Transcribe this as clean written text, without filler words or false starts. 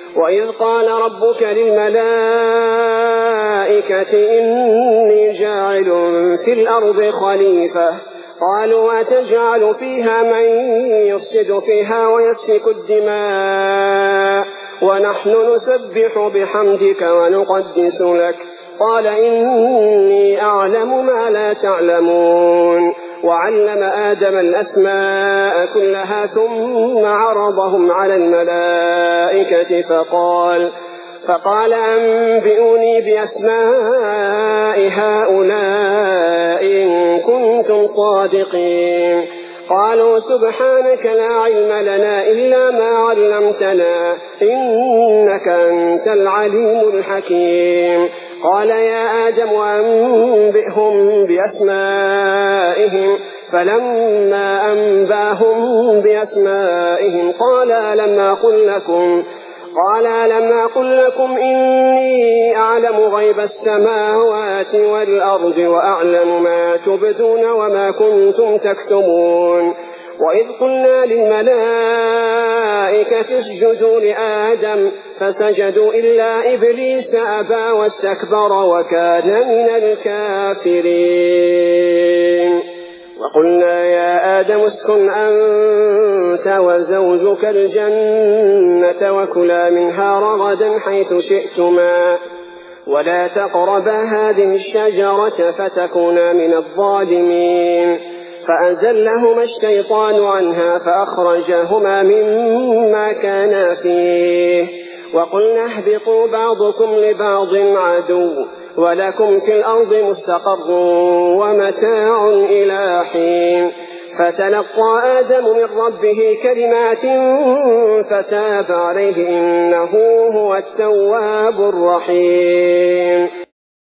وإذ قال ربك للملائكة إني جاعل في الأرض خليفة قالوا أتجعل فيها من يفسد فيها ويسفك الدماء ونحن نسبح بحمدك ونقدس لك قال إني أعلم ما لا تعلمون وعلم آدم الأسماء كلها ثم عرضهم على الملائكة فقال أنبئوني بأسماء هؤلاء إن كنتم صادقين قالوا سبحانك لا علم لنا إلا ما علمتنا إنك أنت العليم الحكيم قال يا آدم أنبئهم بأسمائهم فلما أنباهم بأسمائهم قال ألم أقل لكم إني أعلم غيب السماوات والأرض وأعلم ما تبدون وما كنتم تكتمون وإذ قلنا للملائكة اسجدوا لآدم فسجدوا إلا إبليس أبى واستكبر وكان من الكافرين وقلنا يا آدم اسكن أنت وزوجك الجنة وكلا منها رغدا حيث شئتما ولا تقربا هذه الشجرة فتكونا من الظالمين فأزلهما الشيطان عنها فأخرجهما مما كانا فيه وقلنا اهبطوا بعضكم لبعض عدو ولكم في الأرض مستقر ومتاع إلى حين فتلقى آدم من ربه كلمات فتاب عليه إنه هو التواب الرحيم.